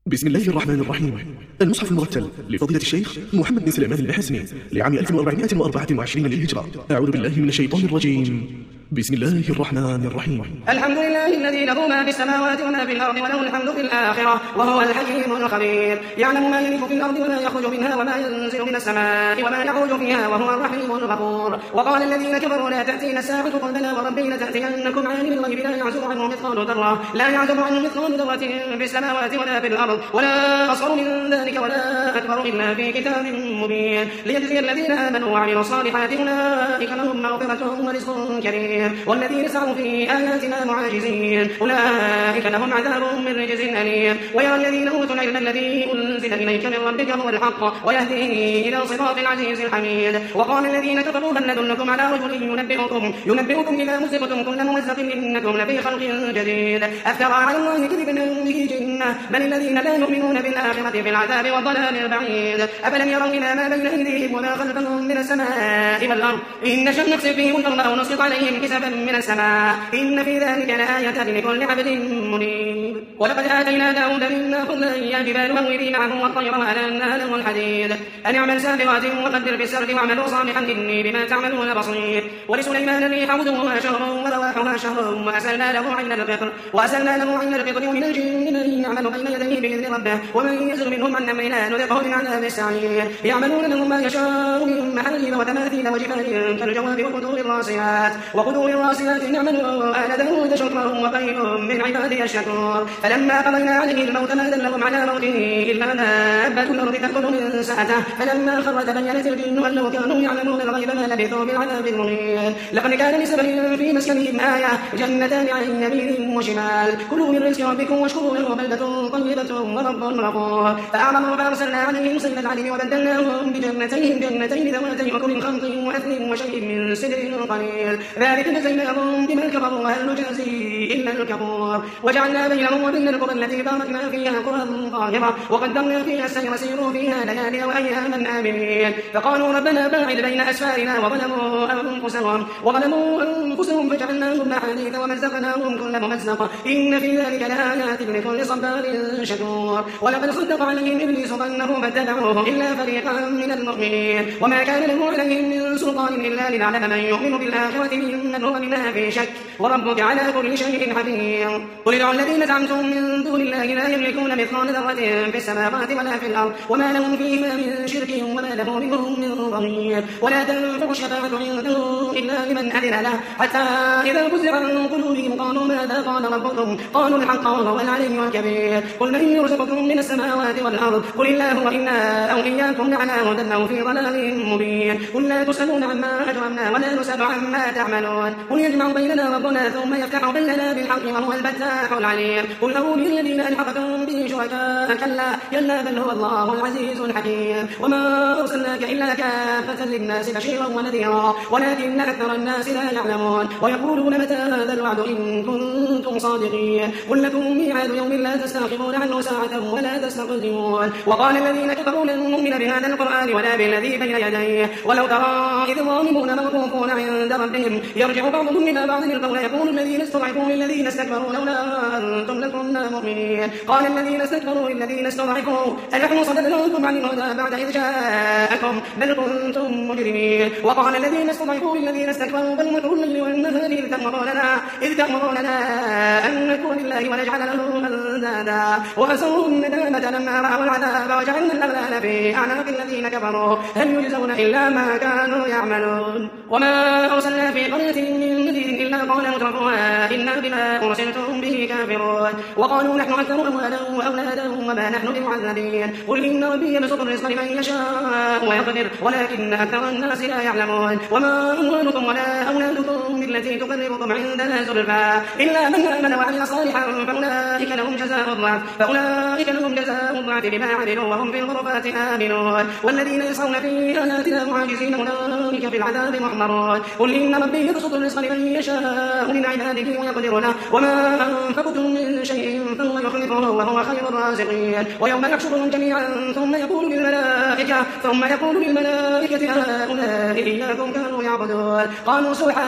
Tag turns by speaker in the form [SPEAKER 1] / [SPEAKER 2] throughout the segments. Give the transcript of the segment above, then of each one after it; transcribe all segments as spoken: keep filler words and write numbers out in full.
[SPEAKER 1] بسم الله الرحمن الرحيم. المصحف المرتل لفضيلة الشيخ محمد بن سليمان المحسني لعام ألف وأربعمائة وأربعة وعشرين للهجرة. أعوذ بالله من الشيطان الرجيم. بسم الله الرحمن الرحيم.
[SPEAKER 2] الحمد لله الذي له ما في السماوات وما في الأرض وله الحمد في الآخرة وهو الحكيم الخبير. يعلم ما يلج في الأرض وما يخرج منها وما ينزل من السماء وما يعرج فيها وهو الرحيم الغفور. وقال الذين كفروا لا تأتينا الساعة قل بلى وربي لتأتينكم عالم الغيب لا يعزب عنه مثقال ذرة لا يعزب عنه مثقال ذرة في السماوات ولا في الأرض ولا أصغر من ذلك ولا أكبر إلا في كتاب مبين ليجزي الذين آمنوا وعملوا الصالحات أولئك لهم مغفرة ورزق كريم. والذين سعوا في آياتنا معاجزين أولئك لهم عذاب من رجز أليم. ويرى الذين أوتوا العلم الذي أنزل إليك من ربك هو الحق ويهدي إلى صراط العزيز الحميد. وقال الذين كفروا هل ندلكم على رجل ينبئكم ينبئكم إذا مزقتم كل ممزق إنكم لفي خلق جديد أفترى على الله كذبا به جنة بل الذين لا يؤمنون بالآخرة في العذاب والضلال البعيد. أفلم يروا إلى ما بين أيديهم وما خلفهم من السماء والأرض إن نشأ نخسف بهم الأرض أو نسقط عليهم كسفا من السماء إن في ذلك لآية لكل عبد منيب. ولقد آتينا داود منا فضلا يا جبال أوبي معه والطير وألنا له الحديد أن اعمل سابغات وقدر في السرد واعملوا صالحا إني بما تعملون بصير. ولسليمان الريح غدوها شهر ورواحها شهر وأسلنا له عين القطر وأسلنا له عين القطر ومن الجن من يعمل بين يديه بإذن ربه ومن يزل منهم عن أمرنا نذقه من عذاب السعير. يعملون لهم ما يشاء من محاريب وتماثيل وجفان كالجواب وقدور الراسيات وقدور الراسيات نعملوا آل داود شكرا وقليل من عبادي الشكور. فلما قضينا عليه الموت ما دلهم على موته إلا دابة الأرض تأكل من سأته فلما خر تبينت الجن أن لو كانوا يعلمون الغيب ما لبثوا بالعذاب المهين. لقد كان لسبع في مسكنهم آية جنتان عن يمين وشمال كلوا من رزق ربكم واشكروا له بلدة طيبة ورب غفور. فأعرضوا فأرسلنا عليهم سيل العلم وبدلناهم بجنتين جنتين ذواتي أكل خمط وأثل وشيء من سدر قليل ذلك جزيناهم بما كفروا وهل نجازي إلا الكفور. وجعلنا بينهم وبين القرى التي باركنا فيها قرى ظاهرة وقدرنا فيها السير سيروا فيها ليالي وأياما آمنين. فقالوا ربنا باعد بين أسفارنا وظلموا أنفسهم وظلموا أنفسهم فجعلناهم أحاديث ومزقناهم كل ممزق إن في ذلك لآيات لكل صبار شكور. ولقد صدق عليهم إبليس ظنه فاتبعوه إلا فريقا من المؤمنين وما كان له عليهم من سلطان إلا لنعلم من يؤمن بالآخرة ممن هو منها في شك وربك على كل شيء حفيظ. قل ادعوا الذين زعمتم من دون الله لا يملكون مثقال ذرة في السماوات ولا في الأرض وما لهم فيهما من شرك وما له منهم من ظهير. ولا تنفع الشفاعة عنده إلا لمن أذن له حتى إذا فزع عن قلوبهم قالوا ماذا قال ربكم قالوا الحق وهو العلي الكبير. قل من يرزقكم من السماوات والأرض قل الله وإنا أو إياكم لعلى هدى أو في ضلال مبين. قل لا تسألون عما أجرمنا ولا نسأل عما تعملون قل يجمع بيننا ربنا ثم يفتح بيننا بالحق وهو الفتاح العليم. قل أولي الذين ألحقتم به شركاء كلا يلا بل هو الله العزيز الحكيم. وما أرسلناك إلا كافة للناس بشيرا ونذيرا ولكن أكثر الناس لا يعلمون ويقولون متى هذا الوعد إن كنتم صادقين. قل لكم ميعاد يوم لا تستأخرون عنه ساعة ولا تستقدمون. وقال الذين كفروا لن نؤمن بهذا القرآن ولا بالذي بين يديه ولو ترى إذ الظالمون موقوفون عند ربهم يرجع بعضهم إلى بعض القول يقول الذين استضعفوا للذين استكبروا لولا أنتم لكنا مؤمنين. قال الذين استكبروا للذين استضعفوا أنحن صددناكم عن الهدى بعد إذ جاءكم بل كنتم مجرمين. وقال الذين استضعفوا للذين استكبروا بل مكروا الليل والنهار إذ تأمروننا إذ تأمروننا أن نكفر بالله ونجعل له أندادا وأسروا الندامة لما رأوا العذاب وجعلنا الأغلال في أعناق الذين كفروا هل يجزون إلا ما كانوا يعملون. وما أرسلنا في قرية من نذير إلا قال مترفوها إنا بما أرسلتم به كافرون. وقالوا نحن أكثر أموالا وأولادا وما نحن بمعذبين. قل إن ربي يبسط الرزق لمن يشاء ويقدر ولكن أكثر الناس لا يعلمون. وما أموالكم ولا أولادكم بالتي تقربكم عندنا زلفى إلا من آمن وعمل صالحا فأولئك لهم جزاء الضعف فأولئك لهم جزاء الضعف بما عملوا وهم في الغرفات آمنون. والذين يسعون في آياتنا معاجزين أولئك في العذاب محضرون. قل إن ربي يبسط الرزق لمن يشاء من عباده ويقدر له وما أنفقتم من شيء فهو يخلفه وهو خير الرازقين. ويوم يحشرهم جميعا ثم يقول للملائكة ثم يقول للملائكة هؤلاء إياكم كانوا يعبدون قالوا سبحانك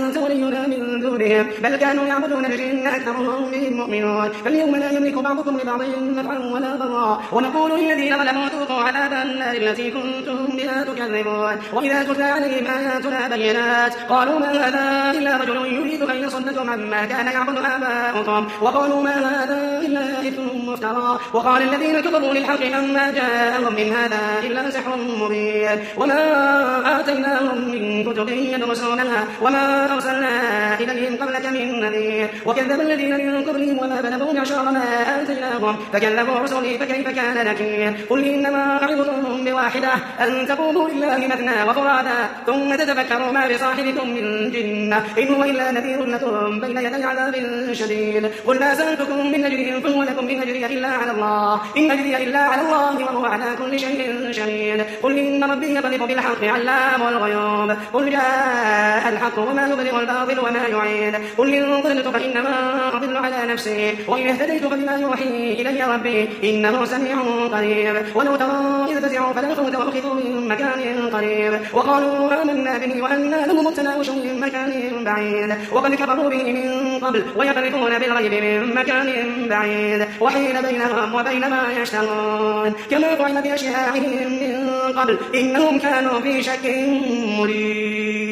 [SPEAKER 2] أنت ولينا من دونهم بل كانوا يعبدون الجن أكثرهم بهم مؤمنون فاليوم لا يملك بعضكم لبعض نفعا ولا ضرا ونقول للذين ظلموا ذوقوا عذاب النار التي كنتم بها تكذبون وإذا تتلى عليهم آياتنا بينات قالوا ما هذا إلا رجل يريد أن يصدكم عما كان يعبد آباؤكم وقالوا ما هذا إلا إثم مفترى وقال الذين كفروا للحق لما جاءهم من هذا إلا سحر مبين وما آتيناهم من كتب يدرسونها وما أرسلنا إليهم قبلك من نذير وكذب الذين من قبلهم وما بلغوا معشار ما آتيناهم فكذبوا رسلي فكيف كان نكير قل إنما أعظكم بواحدة أن تقوموا لله مثنى وفرادا ثم تتفكروا ما بصاحبكم من جنة إن هو إلا نذير لكم بين يدي عذاب شديد قل ما سألتكم من أجر فهو لكم إن أجري إلا على الله إن أجري إلا على الله وهو على كل شيء شهيد قل إن ربي يقذف بالحق علام الغيوب قل جاء الحق وما يبدئ الباطل وما يعيد قل إن ضللت فإنما أضل على نفسي وإن اهتديت فبما يوحي إلي ربي إنه سميع قريب ولو ترى إذ فزعوا فلا فوت وأخذوا من مكان قريب وقالوا آمنا به وأنا لهم التناوش من مكان بعيد وقد كفروا به من قبل ويقذفون بالغيب من مكان بعيد وحيل بينهم وبين ما يشتهون كما فعل بأشياعهم من قبل إنهم كانوا في شك مريب.